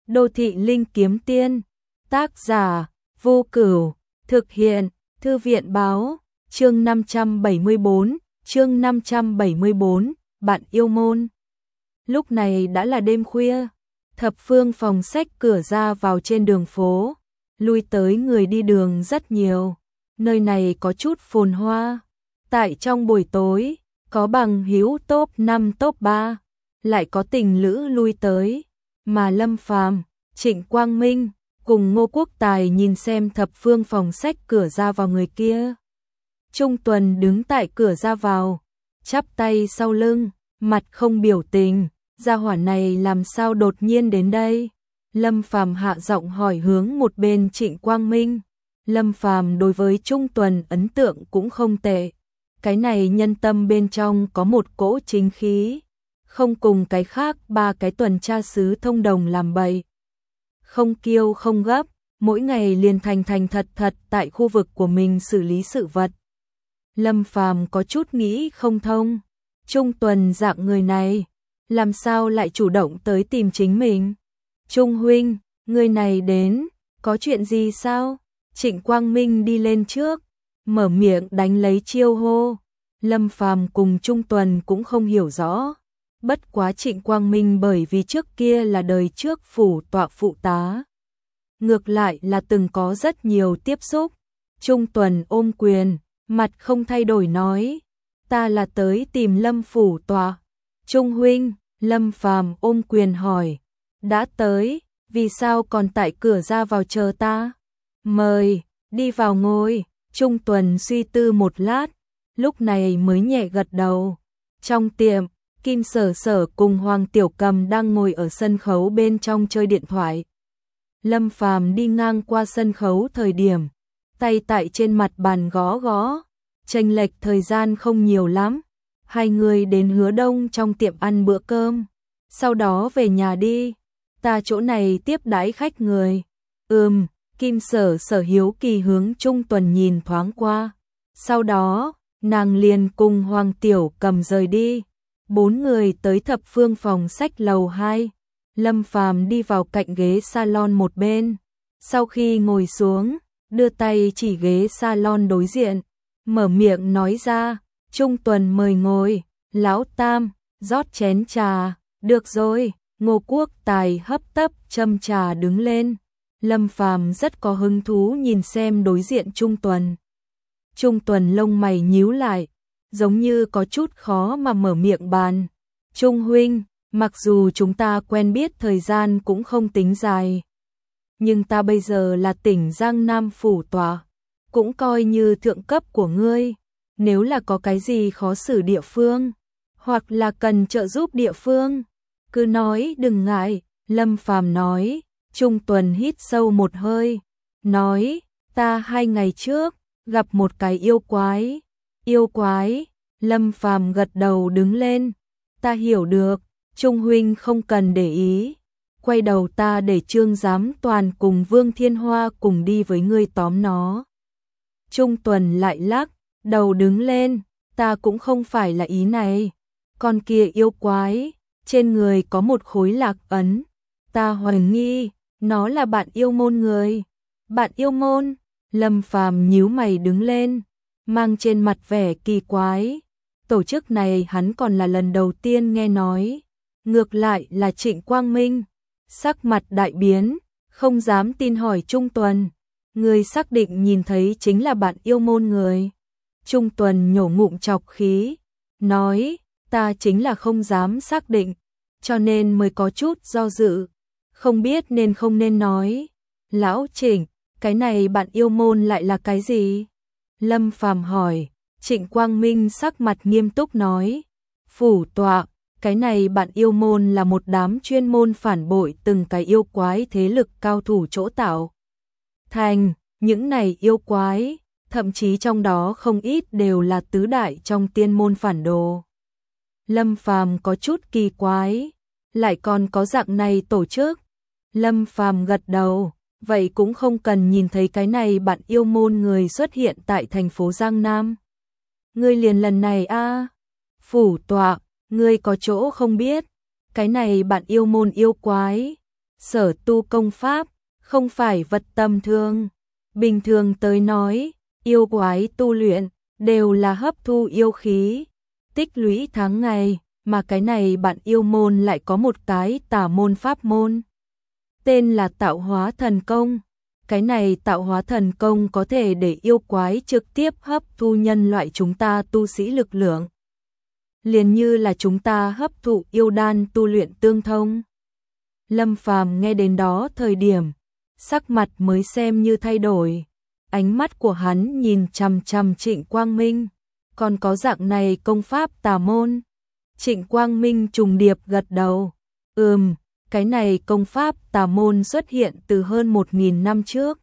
Đô thị linh kiếm tiên, tác giả Vô Cửu, thực hiện Thư viện báo, chương 574, bạn yêu môn. Lúc này đã là đêm khuya, thập phương phòng sách cửa ra vào trên đường phố, lui tới người đi đường rất nhiều, nơi này có chút phồn hoa. Tại trong buổi tối, có bằng hữu top 5 top 3, lại có tình lữ lui tới, mà Lâm Phàm, Trịnh Quang Minh cùng Ngô Quốc Tài nhìn xem thập phương phòng sách cửa ra vào người kia. Trung Tuần đứng tại cửa ra vào, chắp tay sau lưng, mặt không biểu tình, gia hỏa này làm sao đột nhiên đến đây? Lâm Phàm hạ giọng hỏi hướng một bên Trịnh Quang Minh. Lâm Phàm đối với Trung Tuần ấn tượng cũng không tệ. Cái này nhân tâm bên trong có một cỗ chính khí, không cùng cái khác ba cái tuần tra sứ thông đồng làm bậy. Không kiêu không gấp, mỗi ngày liền thành thật tại khu vực của mình xử lý sự vật. Lâm Phàm có chút nghĩ không thông, Trung Tuần dạng người này, làm sao lại chủ động tới tìm chính mình? Trung huynh, người này đến, có chuyện gì sao? Trịnh Quang Minh đi lên trước, mở miệng đánh lấy chiêu hô. Lâm Phàm cùng Trung Tuần cũng không hiểu rõ. Bất quá Trịnh Quang Minh bởi vì trước kia là đời trước phủ tọa phụ tá, ngược lại là từng có rất nhiều tiếp xúc. Trung Tuần ôm quyền, mặt không thay đổi nói, ta là tới tìm Lâm phủ tọa. Trung huynh, Lâm Phàm ôm quyền hỏi, đã tới, vì sao còn tại cửa ra vào chờ ta? Mời, đi vào ngồi. Trung Tuần suy tư một lát, lúc này mới nhẹ gật đầu. Trong tiệm, Kim Sở Sở cùng Hoàng Tiểu Cầm đang ngồi ở sân khấu bên trong chơi điện thoại. Lâm Phàm đi ngang qua sân khấu thời điểm, tay tại trên mặt bàn gõ, chênh lệch thời gian không nhiều lắm. Hai người đến Hứa Đông trong tiệm ăn bữa cơm, sau đó về nhà đi, ta chỗ này tiếp đãi khách người. Kim Sở Sở hiếu kỳ hướng Trung Tuần nhìn thoáng qua, sau đó, nàng liền cùng Hoàng Tiểu Cầm rời đi. 4 người tới thập phương phòng sách lầu 2, Lâm Phàm đi vào cạnh ghế salon một bên, sau khi ngồi xuống, đưa tay chỉ ghế salon đối diện, mở miệng nói ra, Trung Tuần mời ngồi, lão tam, rót chén trà, được rồi. Ngô Quốc Tài hấp tấp châm trà đứng lên. Lâm Phàm rất có hứng thú nhìn xem đối diện Trung Tuần. Trung Tuần lông mày nhíu lại, giống như có chút khó mà mở miệng bàn. Trung huynh, mặc dù chúng ta quen biết thời gian cũng không tính dài, nhưng ta bây giờ là tỉnh Giang Nam phủ tọa, cũng coi như thượng cấp của ngươi. Nếu là có cái gì khó xử địa phương, hoặc là cần trợ giúp địa phương, cứ nói đừng ngại. Lâm Phàm nói. Trung Tuần hít sâu một hơi, nói, ta 2 ngày trước, gặp một cái yêu quái. Yêu quái? Lâm Phàm gật đầu đứng lên, ta hiểu được, Trung huynh không cần để ý. Quay đầu ta để Trương Giám Toàn cùng Vương Thiên Hoa cùng đi với ngươi tóm nó. Trung Tuần lại lắc đầu đứng lên, ta cũng không phải là ý này. Con kia yêu quái, trên người có một khối lạc ấn, ta hoài nghi nó là bạn yêu môn người. Bạn yêu môn? Lâm Phàm nhíu mày đứng lên, mang trên mặt vẻ kỳ quái. Tổ chức này hắn còn là lần đầu tiên nghe nói. Ngược lại là Trịnh Quang Minh, sắc mặt đại biến, không dám tin hỏi Trung Tuần, người xác định nhìn thấy chính là bạn yêu môn người? Trung Tuần nhổ ngụm chọc khí, nói, ta chính là không dám xác định, cho nên mới có chút do dự, không biết nên không nên nói. Lão Trịnh, cái này bạn yêu môn lại là cái gì? Lâm Phàm hỏi. Trịnh Quang Minh sắc mặt nghiêm túc nói, phủ tọa, cái này bạn yêu môn là một đám chuyên môn phản bội từng cái yêu quái thế lực cao thủ chỗ tạo thành. Những này yêu quái, thậm chí trong đó không ít đều là tứ đại trong tiên môn phản đồ. Lâm Phàm có chút kỳ quái, lại còn có dạng này tổ chức. Lâm Phàm gật đầu, vậy cũng không cần nhìn thấy cái này bạn yêu môn người xuất hiện tại thành phố Giang Nam. Ngươi liền lần này a? Phủ tọa, ngươi có chỗ không biết, cái này bạn yêu môn yêu quái, sở tu công pháp, không phải vật tầm thường. Bình thường tới nói, yêu quái tu luyện, đều là hấp thu yêu khí, tích lũy tháng ngày, mà cái này bạn yêu môn lại có một cái tà môn pháp môn. Tên là tạo hóa thần công. Cái này tạo hóa thần công có thể để yêu quái trực tiếp hấp thu nhân loại chúng ta tu sĩ lực lượng. Liền như là chúng ta hấp thụ yêu đan tu luyện tương thông. Lâm Phàm nghe đến đó thời điểm, sắc mặt mới xem như thay đổi. Ánh mắt của hắn nhìn chằm chằm Trịnh Quang Minh. Còn có dạng này công pháp tà môn. Trịnh Quang Minh trùng điệp gật đầu. Cái này công pháp tà môn xuất hiện từ hơn 1000 năm trước.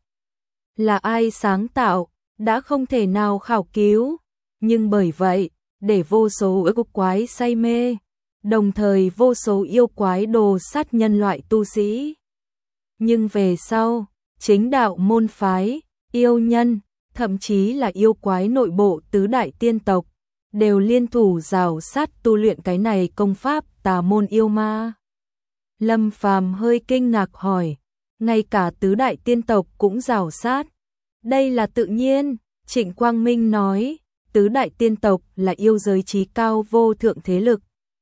Là ai sáng tạo, đã không thể nào khảo cứu. Nhưng bởi vậy, để vô số yêu quái say mê, đồng thời vô số yêu quái đồ sát nhân loại tu sĩ. Nhưng về sau, chính đạo môn phái, yêu nhân, thậm chí là yêu quái nội bộ tứ đại tiên tộc, đều liên thủ rào sát tu luyện cái này công pháp tà môn yêu ma. Lâm Phàm hơi kinh ngạc hỏi, ngay cả tứ đại tiên tộc cũng rào sát. Đây là tự nhiên, Trịnh Quang Minh nói, tứ đại tiên tộc là yêu giới trí cao vô thượng thế lực.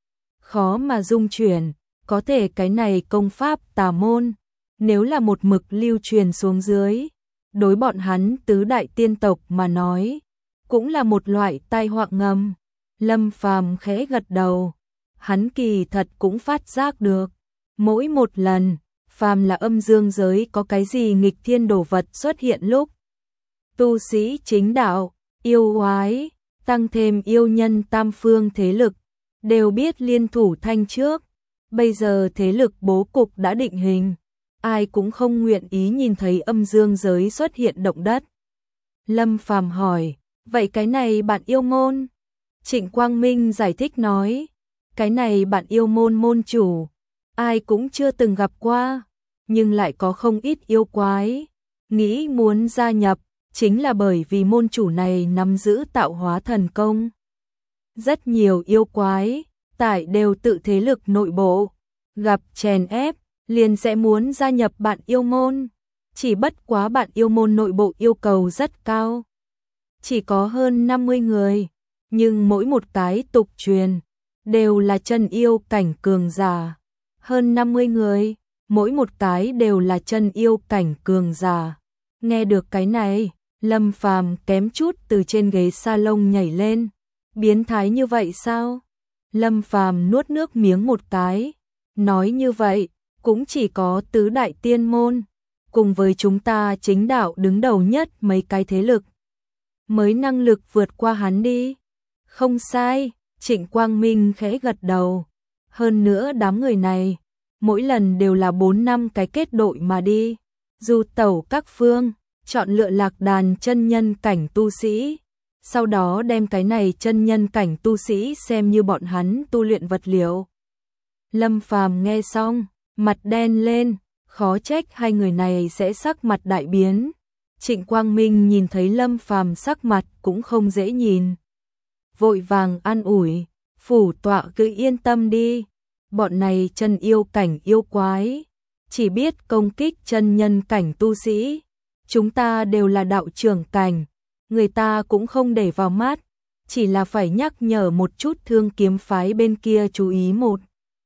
Khó mà dung chuyển, có thể cái này công pháp tà môn, nếu là một mực lưu truyền xuống dưới, đối bọn hắn tứ đại tiên tộc mà nói, cũng là một loại tai họa ngầm. Lâm Phàm khẽ gật đầu, hắn kỳ thật cũng phát giác được, mỗi một lần, phàm là âm dương giới có cái gì nghịch thiên đồ vật xuất hiện lúc, tu sĩ chính đạo, yêu quái, tăng thêm yêu nhân tam phương thế lực, đều biết liên thủ thanh trước. Bây giờ thế lực bố cục đã định hình, ai cũng không nguyện ý nhìn thấy âm dương giới xuất hiện động đất. Lâm Phàm hỏi, vậy cái này bạn yêu môn? Trịnh Quang Minh giải thích nói, cái này bạn yêu môn môn chủ, ai cũng chưa từng gặp qua, nhưng lại có không ít yêu quái, nghĩ muốn gia nhập, chính là bởi vì môn chủ này nắm giữ tạo hóa thần công. Rất nhiều yêu quái, tại đều tự thế lực nội bộ, gặp chèn ép, liền sẽ muốn gia nhập bạn yêu môn. Chỉ bất quá bạn yêu môn nội bộ yêu cầu rất cao. Chỉ có hơn 50 người, nhưng mỗi một cái tục truyền, đều là chân yêu cảnh cường giả. Hơn 50 người, mỗi một cái đều là chân yêu cảnh cường giả. Nghe được cái này, Lâm Phàm kém chút từ trên ghế salon nhảy lên. Biến thái như vậy sao? Lâm Phàm nuốt nước miếng một cái, nói như vậy, cũng chỉ có tứ đại tiên môn, cùng với chúng ta chính đạo đứng đầu nhất mấy cái thế lực, mới năng lực vượt qua hắn đi. Không sai, Trịnh Quang Minh khẽ gật đầu. Hơn nữa đám người này, mỗi lần đều là 4 năm cái kết đội mà đi, du tẩu các phương, chọn lựa lạc đàn chân nhân cảnh tu sĩ. Sau đó đem cái này chân nhân cảnh tu sĩ xem như bọn hắn tu luyện vật liệu. Lâm Phàm nghe xong, mặt đen lên, khó trách hai người này sẽ sắc mặt đại biến. Trịnh Quang Minh nhìn thấy Lâm Phàm sắc mặt cũng không dễ nhìn. Vội vàng an ủi, phủ tọa cứ yên tâm đi, bọn này chân yêu cảnh yêu quái, chỉ biết công kích chân nhân cảnh tu sĩ. Chúng ta đều là đạo trưởng cảnh, người ta cũng không để vào mắt, chỉ là phải nhắc nhở một chút Thương Kiếm phái bên kia chú ý một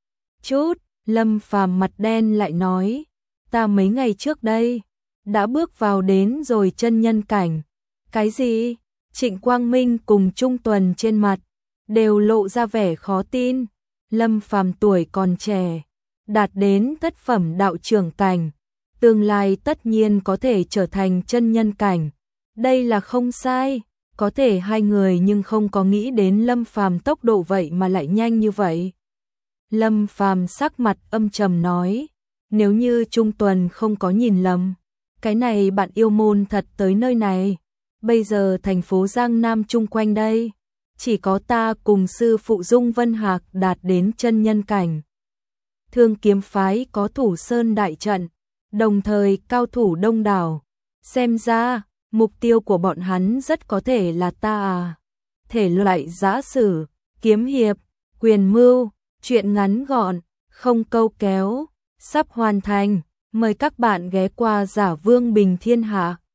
chút. Lâm Phàm mặt đen lại nói, ta mấy ngày trước đây, đã bước vào đến rồi chân nhân cảnh. Cái gì? Trịnh Quang Minh cùng Trung Tuần trên mặt, đều lộ ra vẻ khó tin. Lâm Phàm tuổi còn trẻ, đạt đến thất phẩm đạo trưởng cảnh, tương lai tất nhiên có thể trở thành chân nhân cảnh. Đây là không sai, có thể hai người nhưng không có nghĩ đến Lâm Phàm tốc độ vậy mà lại nhanh như vậy. Lâm Phàm sắc mặt âm trầm nói, nếu như Trung Tuần không có nhìn lầm, cái này bạn yêu môn thật tới nơi này. Bây giờ thành phố Giang Nam chung quanh đây, chỉ có ta cùng sư phụ Dung Vân Hạc đạt đến chân nhân cảnh. Thương Kiếm phái có Thủ Sơn đại trận, đồng thời cao thủ đông đảo. Xem ra, mục tiêu của bọn hắn rất có thể là ta à. Thể loại giã sử, kiếm hiệp, quyền mưu, chuyện ngắn gọn, không câu kéo, sắp hoàn thành. Mời các bạn ghé qua Giả Vương Bình Thiên Hạ.